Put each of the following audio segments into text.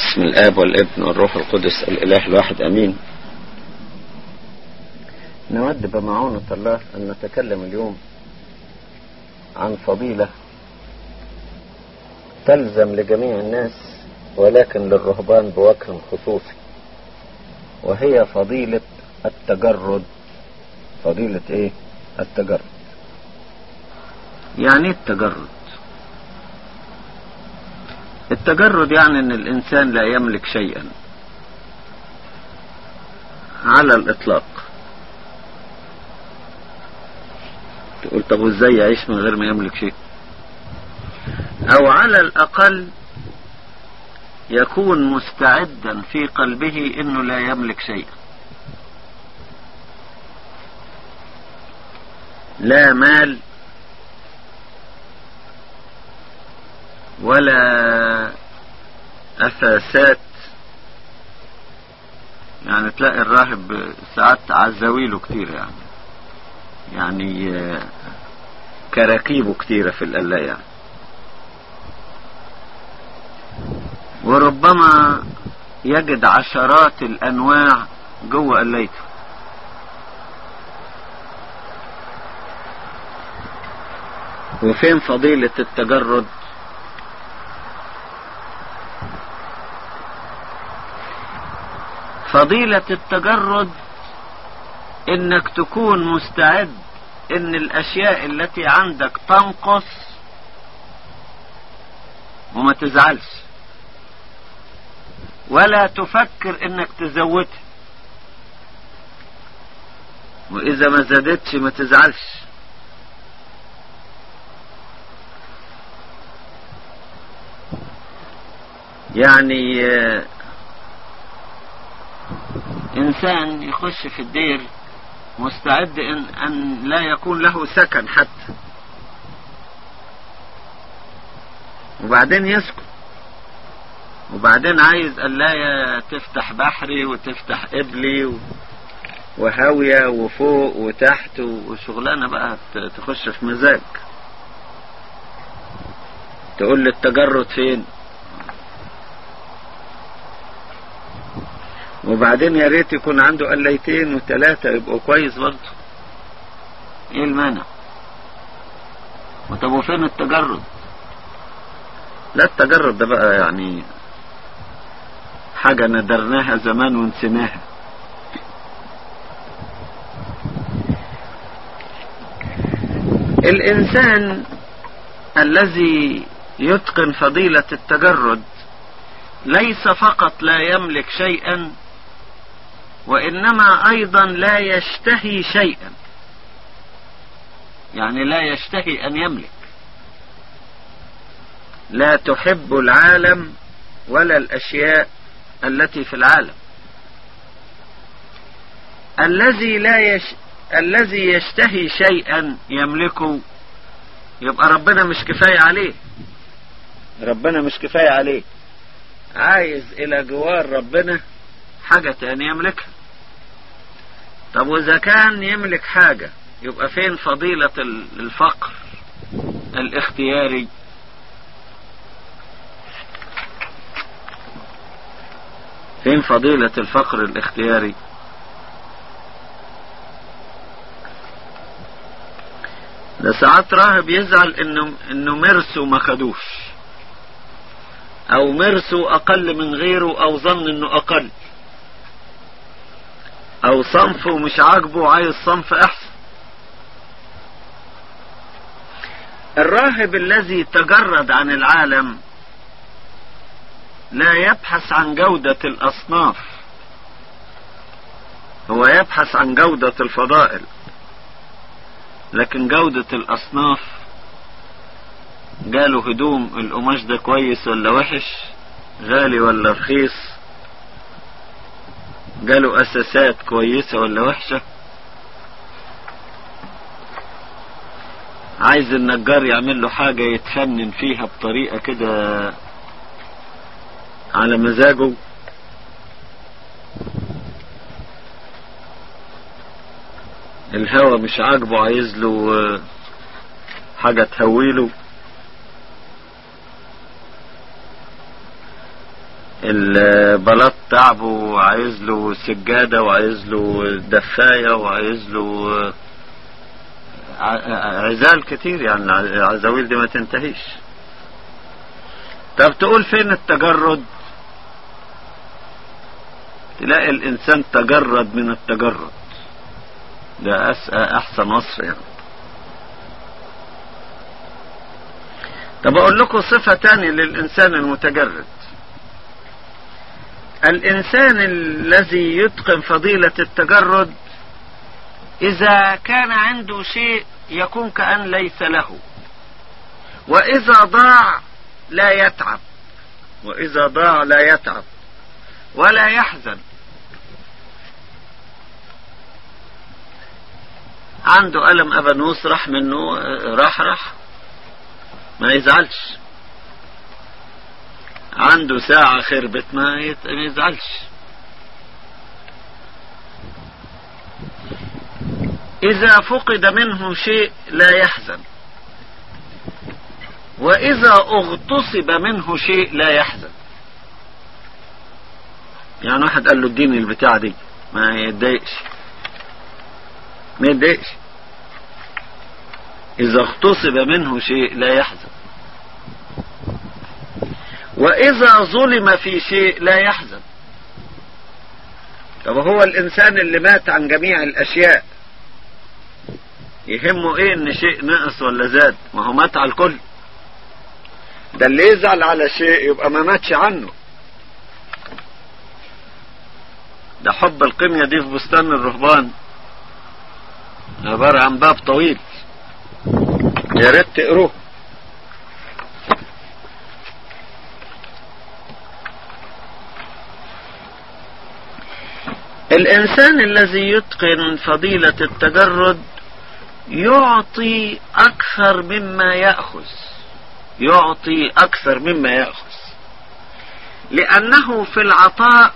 باسم الآب والابن والروح القدس الإله الواحد أمين. نود بمعونة الله أن نتكلم اليوم عن فضيلة تلزم لجميع الناس ولكن للرهبان بوجه خصوصي، وهي فضيلة التجرد. فضيلة ايه؟ التجرد. يعني ايه التجرد؟ التجرد يعني ان الانسان لا يملك شيئا على الاطلاق. تقول طب وازاي يعيش من غير ما يملك شيء؟ او على الاقل يكون مستعدا في قلبه انه لا يملك شيئا، لا مال ولا أثاثات. يعني تلاقي الراهب ساعات عزاويله كتير، يعني كراكيبه كتيرة في القلاية يعني. وربما يجد عشرات الأنواع جوه قلايته. وفين فضيلة التجرد؟ فضيلة التجرد انك تكون مستعد ان الاشياء التي عندك تنقص وما تزعلش، ولا تفكر انك تزودها، واذا ما زادتش ما تزعلش. يعني انسان يخش في الدير مستعد ان لا يكون له سكن حتى، وبعدين يسكن، وبعدين عايز قلاية تفتح بحري وتفتح قبلي وهاوية وفوق وتحت وشغلانة بقى تخش في مزاج. تقول لي التجرد فين؟ وبعدين يا ريت يكون عنده قلايتين وثلاثة يبقوا كويس برضه. ايه المانع؟ طب وفين التجرد؟ لا، التجرد ده بقى يعني حاجة ندرناها زمان ونسيناها. الإنسان الذي يتقن فضيلة التجرد ليس فقط لا يملك شيئا، وإنما أيضا لا يشتهي شيئا. يعني لا يشتهي أن يملك، لا تحب العالم ولا الأشياء التي في العالم. الذي يشتهي شيئا يملكه يبقى ربنا مش كفاية عليه. ربنا مش كفاية عليه، عايز إلى جوار ربنا حاجة تانية يملكها. طب وإذا كان يملك حاجة يبقى فين فضيلة الفقر الاختياري؟ فين فضيلة الفقر الاختياري؟ ده ساعات راهب يزعل انه مرسه ما خدوش، او مرسه اقل من غيره، او ظن انه اقل، او صنفه مش عاجبه عايز صنف احسن. الراهب الذي تجرد عن العالم لا يبحث عن جودة الاصناف، هو يبحث عن جودة الفضائل. لكن جودة الاصناف، جاله هدوم القماش ده كويس ولا وحش، غالي ولا رخيص، جاله اساسات كويسة ولا وحشة، عايز النجار يعمل له حاجة يتفنن فيها بطريقة كده على مزاجه. الهوا مش عاجبه عايز له حاجة تهويله. البلاط تعبه وعايز له سجادة وعايز له دفاية وعايز له عزال كتير، يعني العزاويل دي ما تنتهيش. طب تقول فين التجرد؟ تلاقي الانسان تجرد من التجرد، ده احسن وصف يعني. طب اقول لكم صفة تانية للانسان المتجرد. الانسان الذي يتقن فضيلة التجرد اذا كان عنده شيء يكون كأن ليس له، واذا ضاع لا يتعب، واذا ضاع لا يتعب ولا يحزن. عنده قلم ابانوس راح منه، راح ما يزعلش. عنده ساعة خربت ما يزعلش. إذا فقد منه شيء لا يحزن، وإذا اغتصب منه شيء لا يحزن. يعني واحد قال له اديني البتاعة دي ما يتضايقش، ما يتضايقش. إذا اغتصب منه شيء لا يحزن، وإذا ظلم في شيء لا يحزن. طب هو الإنسان اللي مات عن جميع الأشياء يهمه إيه إن شيء نقص ولا زاد؟ ما هو مات على الكل. ده اللي يزعل على شيء يبقى ما ماتش عنه. ده حب القمية دي في بستان الرهبان عبارة عن باب طويل، يا ريت تقروه. الإنسان الذي يتقن فضيلة التجرد يعطي أكثر مما يأخذ، يعطي أكثر مما يأخذ، لأنه في العطاء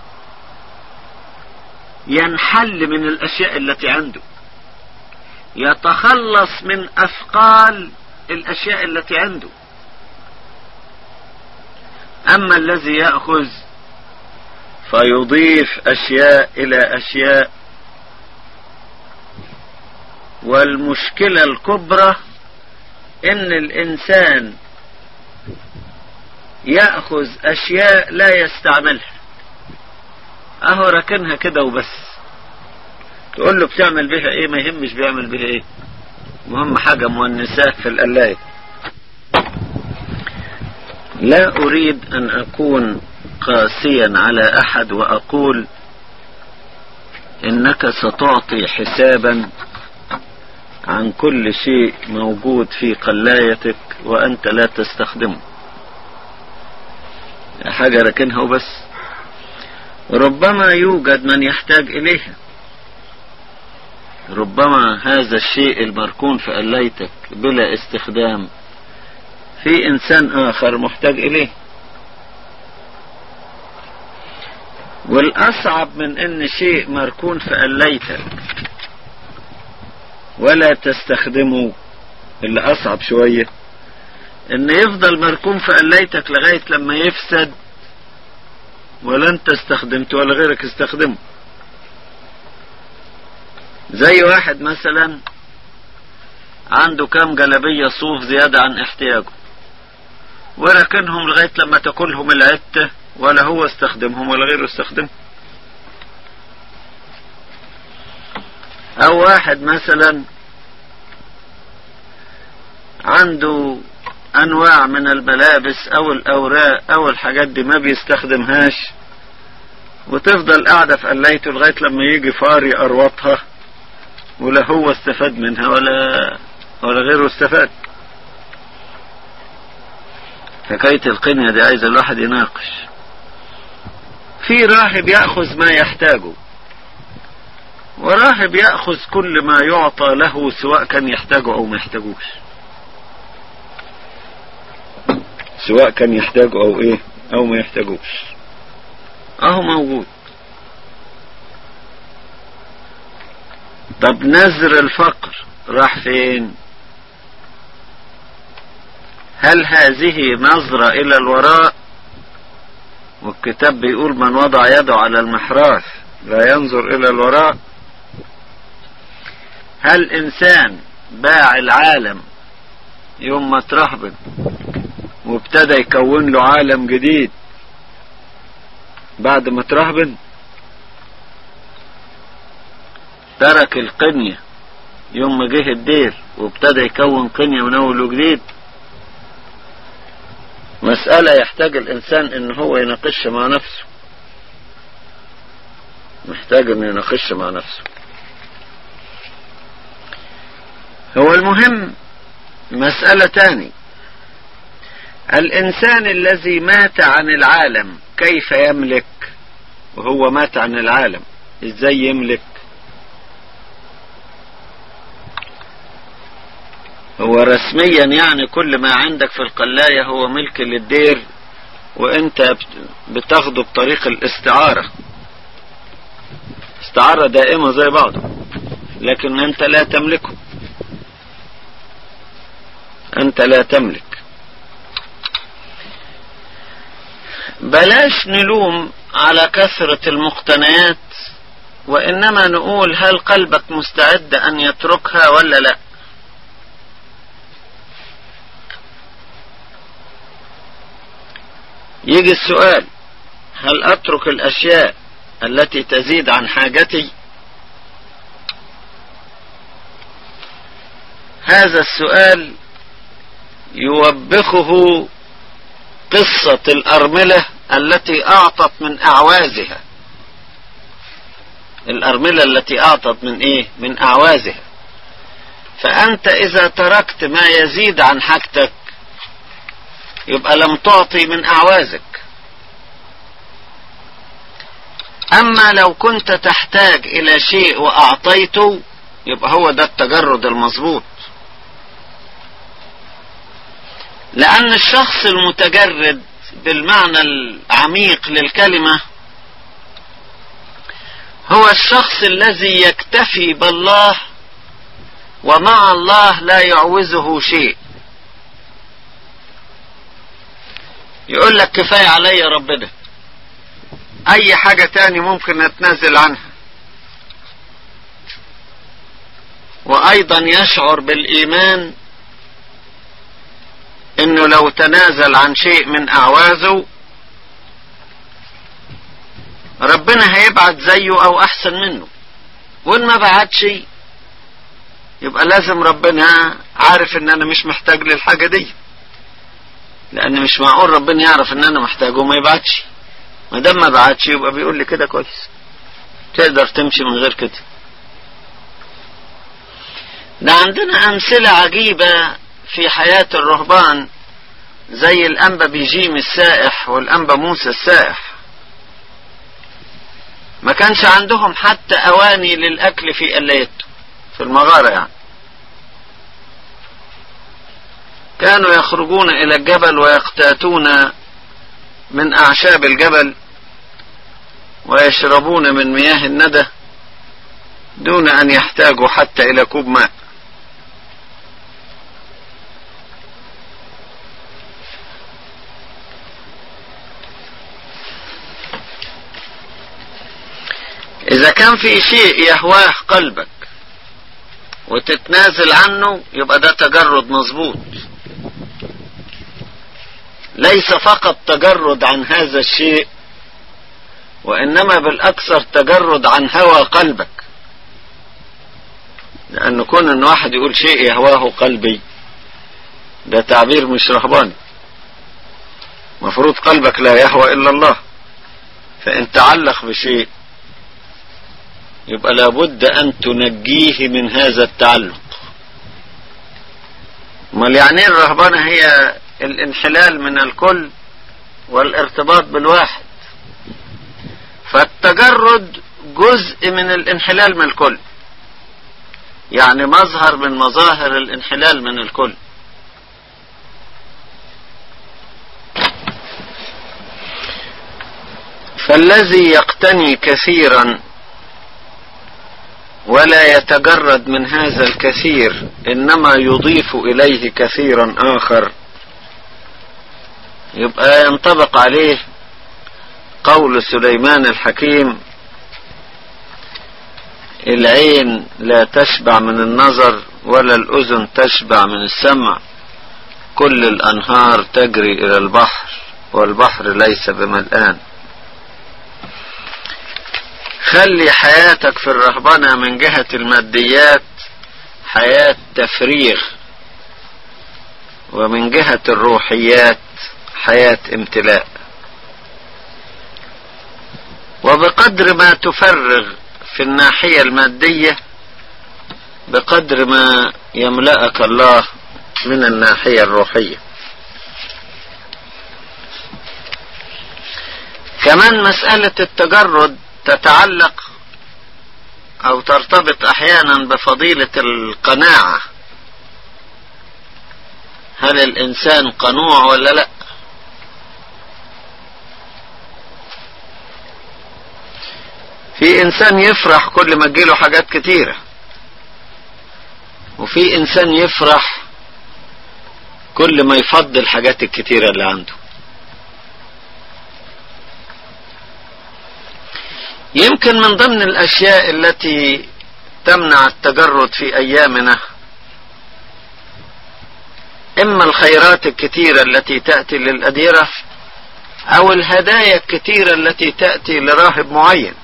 ينحل من الأشياء التي عنده، يتخلص من أثقال الأشياء التي عنده. أما الذي يأخذ فيضيف أشياء إلى أشياء. والمشكلة الكبرى إن الإنسان يأخذ أشياء لا يستعملها، أهو ركنها كده وبس. تقول له بتعمل بها إيه؟ ما يهمش بيعمل بها إيه، مهم حاجة مونساه في القلاية. لا أريد أن أكون قاسيا على أحد وأقول إنك ستعطي حسابا عن كل شيء موجود في قلايتك وأنت لا تستخدمه، حاجة ركنها وبس. ربما يوجد من يحتاج إليها، ربما هذا الشيء المركون في قلايتك بلا استخدام في إنسان آخر محتاج إليه. والأصعب من إن شيء مركون في قلايتك ولا تستخدمه، اللي أصعب شوية إن يفضل مركون في قلايتك لغاية لما يفسد ولا أنت استخدمته ولا غيرك استخدمه. زي واحد مثلا عنده كام جلابية صوف زيادة عن احتياجه وركنهم لغاية لما تاكلهم العتة ولا هو استخدمهم ولا غيره استخدمهم. او واحد مثلا عنده انواع من الملابس او الاوراق او الحاجات دي ما بيستخدمهاش وتفضل قاعدة في قلايته لغاية لما يجي فار يقروطها ولا هو استفاد منها ولا غيره استفاد. حكاية القنية دي عايز الواحد يناقش. في راهب يأخذ ما يحتاجه، وراهب يأخذ كل ما يعطى له سواء كان يحتاجه او ما يحتاجوش، سواء كان يحتاجه او ايه او ما يحتاجوش، اهو موجود. طب نذر الفقر راح فين؟ هل هذه نظرة الى الوراء والكتاب بيقول من وضع يده على المحراث لا ينظر إلى الوراء. هل إنسان باع العالم يوم ما ترهبن وابتدى يكون له عالم جديد بعد ما ترهبن؟ ترك القنية يوم ما جه الدير وابتدى يكون قنية من أول وجديد؟ مسألة يحتاج الإنسان إن هو يناقش مع نفسه، محتاج إنه يناقش مع نفسه. هو المهم مسألة تاني، الإنسان الذي مات عن العالم كيف يملك؟ وهو مات عن العالم إزاي يملك؟ هو رسميا يعني كل ما عندك في القلاية هو ملك للدير، وانت بتاخده بطريق الاستعارة، استعارة دائمة زي بعضه، لكن انت لا تملكه، انت لا تملك. بلاش نلوم على كثرة المقتنيات، وإنما نقول هل قلبك مستعد أن يتركها ولا لا؟ يجي السؤال، هل أترك الأشياء التي تزيد عن حاجتي؟ هذا السؤال يوبخه قصة الأرملة التي أعطت من أعوازها. الأرملة التي أعطت من إيه؟ من أعوازها. فأنت إذا تركت ما يزيد عن حاجتك يبقى لم تعطي من أعوازك. أما لو كنت تحتاج إلى شيء وأعطيته يبقى هو ده التجرد المظبوط. لأن الشخص المتجرد بالمعنى العميق للكلمة هو الشخص الذي يكتفي بالله ومع الله لا يعوزه شيء. يقول لك كفاية علي ربنا، أي حاجة تاني ممكن أتنازل عنها. وأيضا يشعر بالإيمان إنه لو تنازل عن شيء من أعوازه ربنا هيبعت زيه أو أحسن منه، وإن ما بعت شيء يبقى لازم ربنا عارف إن أنا مش محتاج للحاجة دي، لأن مش معقول ربنا يعرف إن أنا محتاجه وما يبعتش. ما دام ما بعتش يبقى بيقول لي كده كويس، تقدر تمشي من غير كده. ده عندنا أمثلة عجيبة في حياة الرهبان زي الأنبا بيجيم السائح والأنبا موسى السائح. ما كانش عندهم حتى أواني للأكل في قلايته في المغارة يعني. كانوا يخرجون إلى الجبل ويقتاتون من أعشاب الجبل ويشربون من مياه الندى دون أن يحتاجوا حتى إلى كوب ماء. إذا كان في شيء يهواه قلبك وتتنازل عنه يبقى ده تجرد مظبوط. ليس فقط تجرد عن هذا الشيء، وإنما بالأكثر تجرد عن هوى قلبك. لأن كون أن واحد يقول شيء يهواه قلبي ده تعبير مش رهباني. مفروض قلبك لا يهوى إلا الله، فإن تعلق بشيء يبقى لابد أن تنجيه من هذا التعلق. امال يعني الرهبانة هي الانحلال من الكل والارتباط بالواحد، فالتجرد جزء من الانحلال من الكل، يعني مظهر من مظاهر الانحلال من الكل. فالذي يقتني كثيرا ولا يتجرد من هذا الكثير إنما يضيف إليه كثيرا آخر، يبقى ينطبق عليه قول سليمان الحكيم: العين لا تشبع من النظر ولا الأذن تشبع من السمع، كل الأنهار تجري إلى البحر والبحر ليس بملآن. خلي حياتك في الرهبنة من جهة الماديات حياة تفريغ، ومن جهة الروحيات حياة امتلاء. وبقدر ما تفرغ في الناحية المادية بقدر ما يملأك الله من الناحية الروحية. كمان مسألة التجرد تتعلق أو ترتبط أحيانا بفضيلة القناعة. هل الإنسان قنوع ولا لا؟ في إنسان يفرح كل ما تجيله حاجات كتيرة، وفي إنسان يفرح كل ما يفضل الحاجات الكتيرة اللي عنده. يمكن من ضمن الأشياء التي تمنع التجرد في أيامنا إما الخيرات الكتيرة التي تأتي للأديرة أو الهدايا الكتيرة التي تأتي لراهب معين.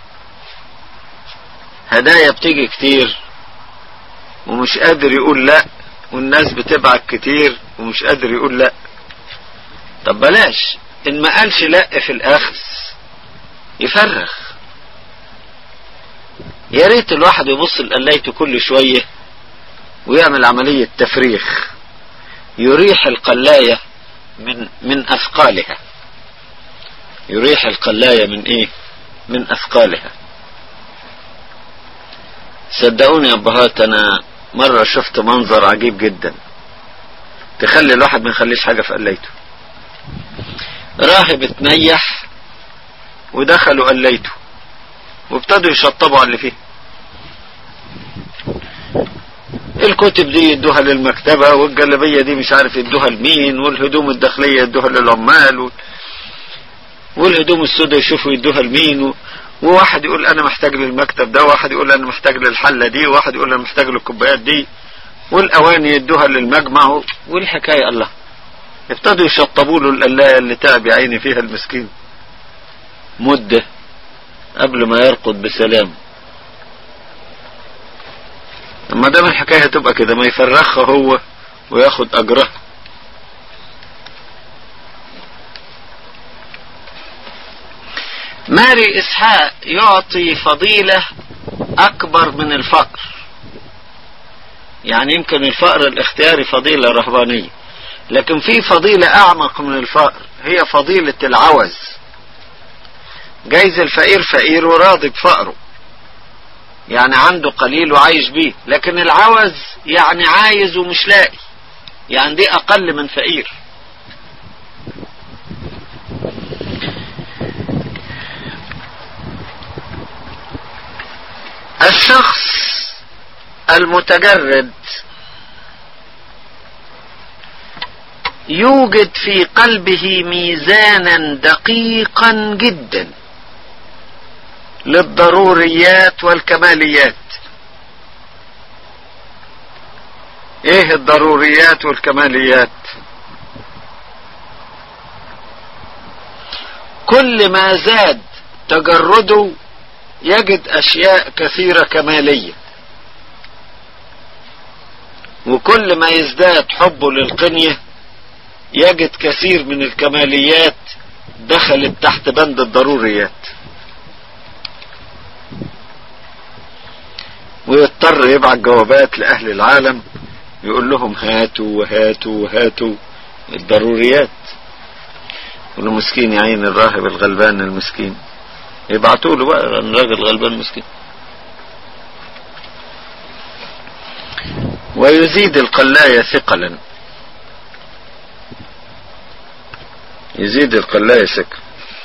هدايا بتيجي كتير ومش قادر يقول لا، والناس بتبعت كتير ومش قادر يقول لا. طب بلاش، إن ما قالش لا في الآخر يفرغ. يا ريت الواحد يبص لقلايته كل شوية ويعمل عملية تفريغ، يريح القلاية من أثقالها. يريح القلاية من إيه؟ من أثقالها. صدقوني يا أبهات، أنا مرة شفت منظر عجيب جدا تخلي الواحد ما يخليش حاجة في قلايته. راهب اتنيح ودخلوا قلايته وابتدوا يشطبوا على اللي فيه. الكتب دي يدوها للمكتبة، والجلبية دي مش عارف يدوها لمين، والهدوم الداخلية يدوها للعمال، والهدوم السوداء يشوفوا يدوها لمين. وواحد يقول أنا محتاج للمكتب ده، وواحد يقول أنا محتاج للحلة دي، وواحد يقول أنا محتاج للكوبايات دي، والأواني يدوها للمجمع. والحكاية الله ابتدوا يشطبوا له القلاية اللي تعب يا عيني فيها المسكين مدة قبل ما يرقد بسلام. اما دام الحكاية هتبقى كده ما يفرخها هو وياخد أجره. ماري إسحاق يعطي فضيلة أكبر من الفقر. يعني يمكن الفقر الاختياري فضيلة رهبانية، لكن في فضيلة أعمق من الفقر، هي فضيلة العوز. جايز الفقير فقير وراضي بفقره، يعني عنده قليل وعايش بيه، لكن العوز يعني عايز ومش لاقي، يعني دي أقل من فقير. الشخص المتجرد يوجد في قلبه ميزانا دقيقا جدا للضروريات والكماليات. ايه الضروريات والكماليات؟ كل ما زاد تجرده يجد اشياء كثيرة كمالية، وكل ما يزداد حبه للقنية يجد كثير من الكماليات دخلت تحت بند الضروريات، ويضطر يبعت جوابات لأهل العالم يقول لهم هاتوا وهاتوا وهاتوا الضروريات. يقولوا مسكين يا عين الراهب الغلبان المسكين، يبعتوا له بقى الراجل غلبان مسكين. ويزيد القلاية ثقلا، يزيد القلاية ثقل.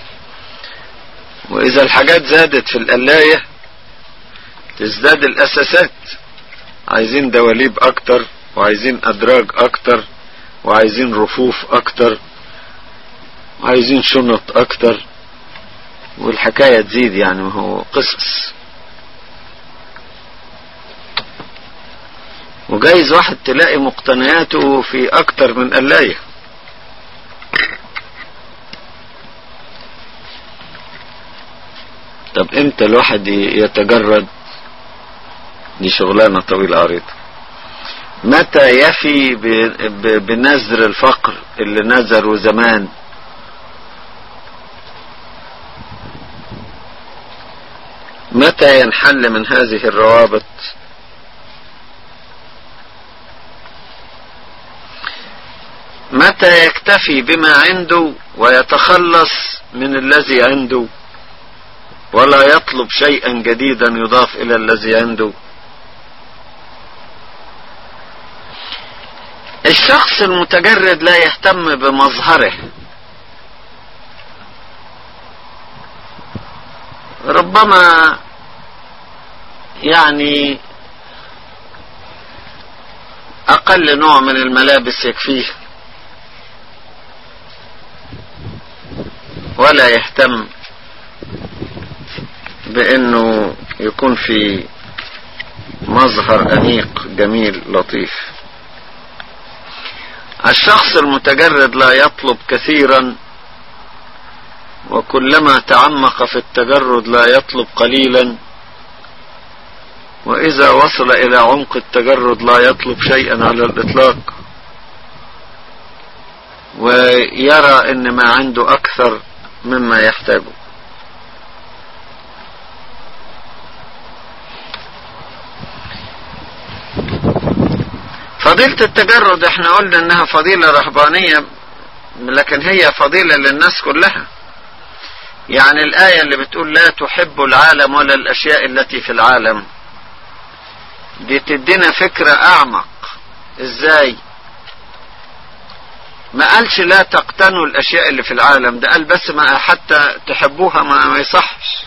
وإذا الحاجات زادت في القلاية تزداد الأساسات. عايزين دواليب أكتر، وعايزين أدراج أكتر، وعايزين رفوف أكتر، وعايزين شنط أكتر. والحكاية تزيد يعني، ما هو قصص. وجايز واحد تلاقي مقتنياته في اكتر من قلاية. طب امتى الواحد يتجرد؟ دي شغلانة طويلة عريضة. متى يفي بنذر الفقر اللي نذره زمان؟ متى ينحل من هذه الروابط؟ متى يكتفي بما عنده ويتخلص من الذي عنده ولا يطلب شيئا جديدا يضاف الى الذي عنده؟ الشخص المتجرد لا يهتم بمظهره، ربما يعني اقل نوع من الملابس يكفيه، ولا يهتم بانه يكون في مظهر انيق جميل لطيف. الشخص المتجرد لا يطلب كثيرا، وكلما تعمق في التجرد لا يطلب قليلا، واذا وصل الى عمق التجرد لا يطلب شيئا على الاطلاق، ويرى ان ما عنده اكثر مما يحتاجه. فضيلة التجرد احنا قلنا انها فضيلة رهبانية، لكن هي فضيلة للناس كلها. يعني الآية اللي بتقول لا تحب العالم ولا الأشياء التي في العالم، دي تدينا فكرة أعمق. إزاي؟ ما قالش لا تقتنوا الأشياء اللي في العالم، ده قال بس ما حتى تحبوها ما يصحش.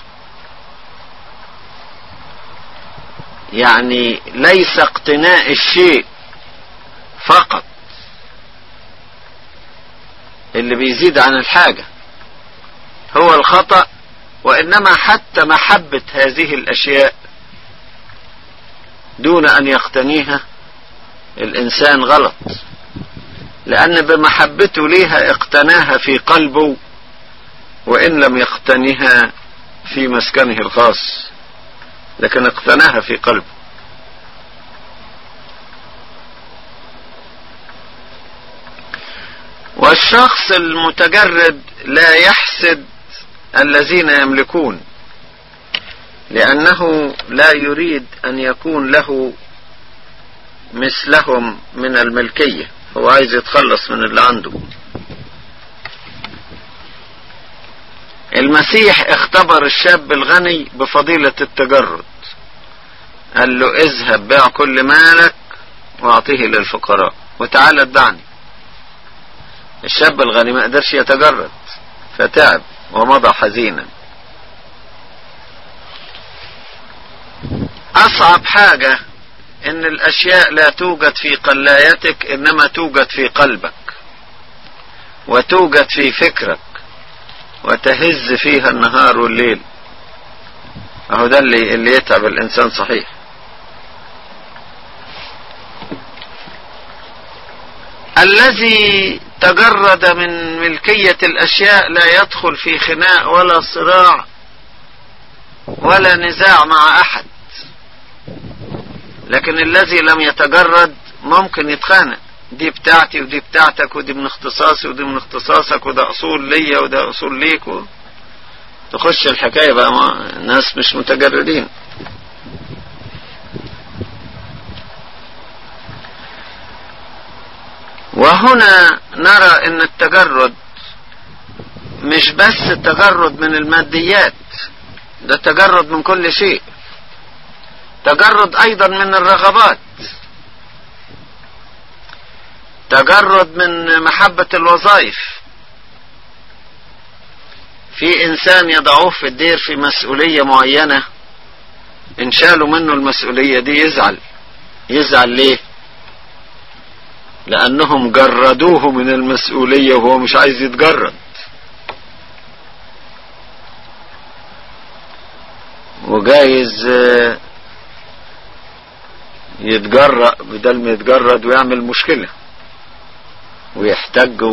يعني ليس اقتناء الشيء فقط اللي بيزيد عن الحاجة هو الخطأ، وإنما حتى محبة هذه الأشياء دون أن يقتنيها الإنسان غلط، لأن بمحبته ليها اقتناها في قلبه وإن لم يقتنها في مسكنه الخاص، لكن اقتناها في قلبه. والشخص المتجرد لا يحسد الذين يملكون، لأنه لا يريد أن يكون له مثلهم من الملكية، هو عايز يتخلص من اللي عنده. المسيح اختبر الشاب الغني بفضيلة التجرد، قال له اذهب بيع كل مالك واعطيه للفقراء وتعال اتبعني. الشاب الغني ما قدرش يتجرد فتعب ومضى حزينا. اصعب حاجة ان الاشياء لا توجد في قلايتك، انما توجد في قلبك وتوجد في فكرك وتهز فيها النهار والليل. اهو ده اللي يتعب الانسان صحيح. الذي تجرد من ملكية الاشياء لا يدخل في خناق ولا صراع ولا نزاع مع احد، لكن الذي لم يتجرد ممكن يتخانق، دي بتاعتي ودي بتاعتك ودي من اختصاصي ودي من اختصاصك وده اصول ليا وده اصول ليك، تخش الحكاية بقى مع ناس مش متجردين. وهنا نرى ان التجرد مش بس تجرد من الماديات، ده تجرد من كل شيء، تجرد ايضا من الرغبات، تجرد من محبة الوظائف. في انسان يضعوه في الدير في مسؤولية معينة، ان شالوا منه المسؤولية دي يزعل ليه؟ لانهم جردوه من المسؤولية وهو مش عايز يتجرد. وجايز يتجرأ بدل ما يتجرد ويعمل مشكلة ويحتج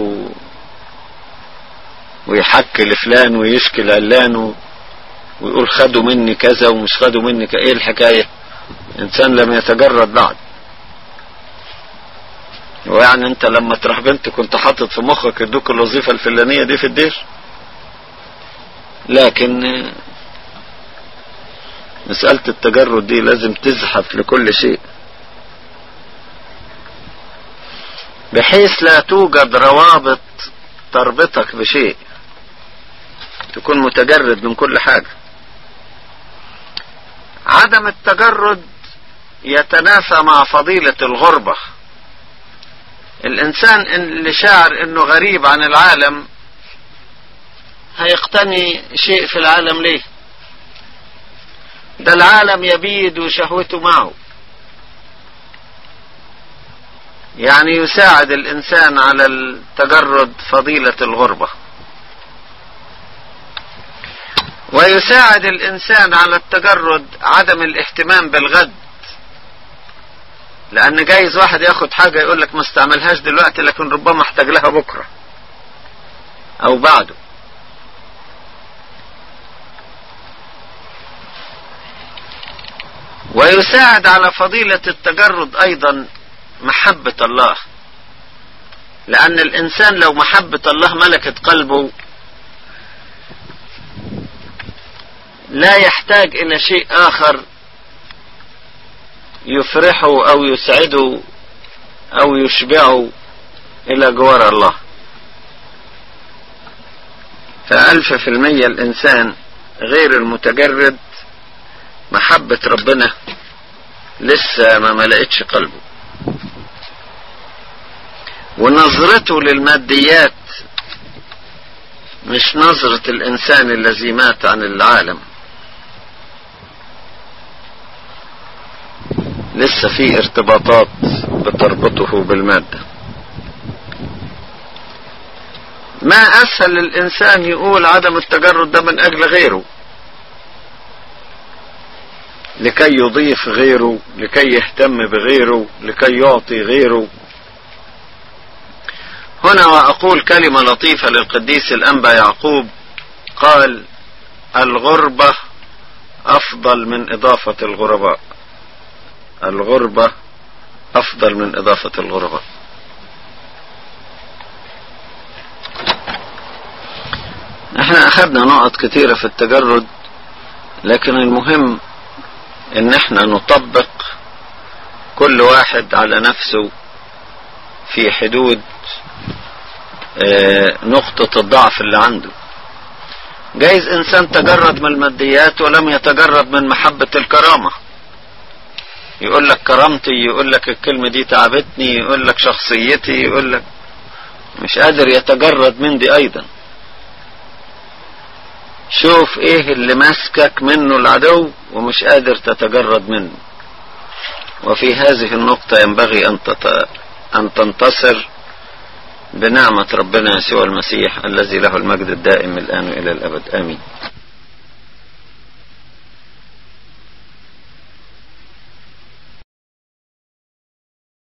ويحكي لفلان ويشكي لعلان ويقول خدوا مني كذا ومش خدوا مني ايه الحكاية. انسان لم يتجرد بعد. ويعني انت لما تروح بنت كنت حاطط في مخك يدوك الوظيفة الفلانية دي في الدير، لكن مسألة التجرد دي لازم تزحف لكل شيء بحيث لا توجد روابط تربطك بشيء، تكون متجرد من كل حاجة. عدم التجرد يتنافى مع فضيلة الغربة. الإنسان اللي شاعر إنه غريب عن العالم هيقتني شيء في العالم ليه؟ ده العالم يبيد وشهوته معه. يعني يساعد الإنسان على التجرد فضيلة الغربة، ويساعد الإنسان على التجرد عدم الاهتمام بالغد. لأن جايز واحد ياخد حاجة يقول لك ما استعملهاش دلوقتي لكن ربما احتاج لها بكرة أو بعده. ويساعد على فضيلة التجرد أيضا محبة الله، لأن الإنسان لو محبة الله ملكت قلبه لا يحتاج إلى شيء آخر يفرحه أو يسعده أو يشبعه إلى جوار الله. ف1,000% الإنسان غير المتجرد محبة ربنا لسه ما ملأتش قلبه، ونظرته للماديات مش نظرة الإنسان الذي مات عن العالم. لسه في ارتباطات بتربطه بالمادة. ما أسهل الإنسان يقول عدم التجرد ده من أجل غيره، لكي يضيف غيره، لكي يهتم بغيره، لكي يعطي غيره. هنا وأقول كلمة لطيفة للقديس الأنبا يعقوب، قال: الغربة أفضل من إضافة الغرباء. الغربة أفضل من إضافة الغرباء. احنا أخذنا نقط كتيرة في التجرد، لكن المهم ان احنا نطبق كل واحد على نفسه في حدود نقطة الضعف اللي عنده. جايز انسان تجرد من الماديات ولم يتجرد من محبة الكرامة. يقول لك كرامتي، يقول لك الكلمة دي تعبتني، يقول لك شخصيتي، يقول لك مش قادر يتجرد من دي ايضا. شوف ايه اللي ماسكك منه العدو ومش قادر تتجرد منه. وفي هذه النقطة ينبغي أن تنتصر بنعمة ربنا يسوع المسيح الذي له المجد الدائم الآن وإلى الأبد. آمين.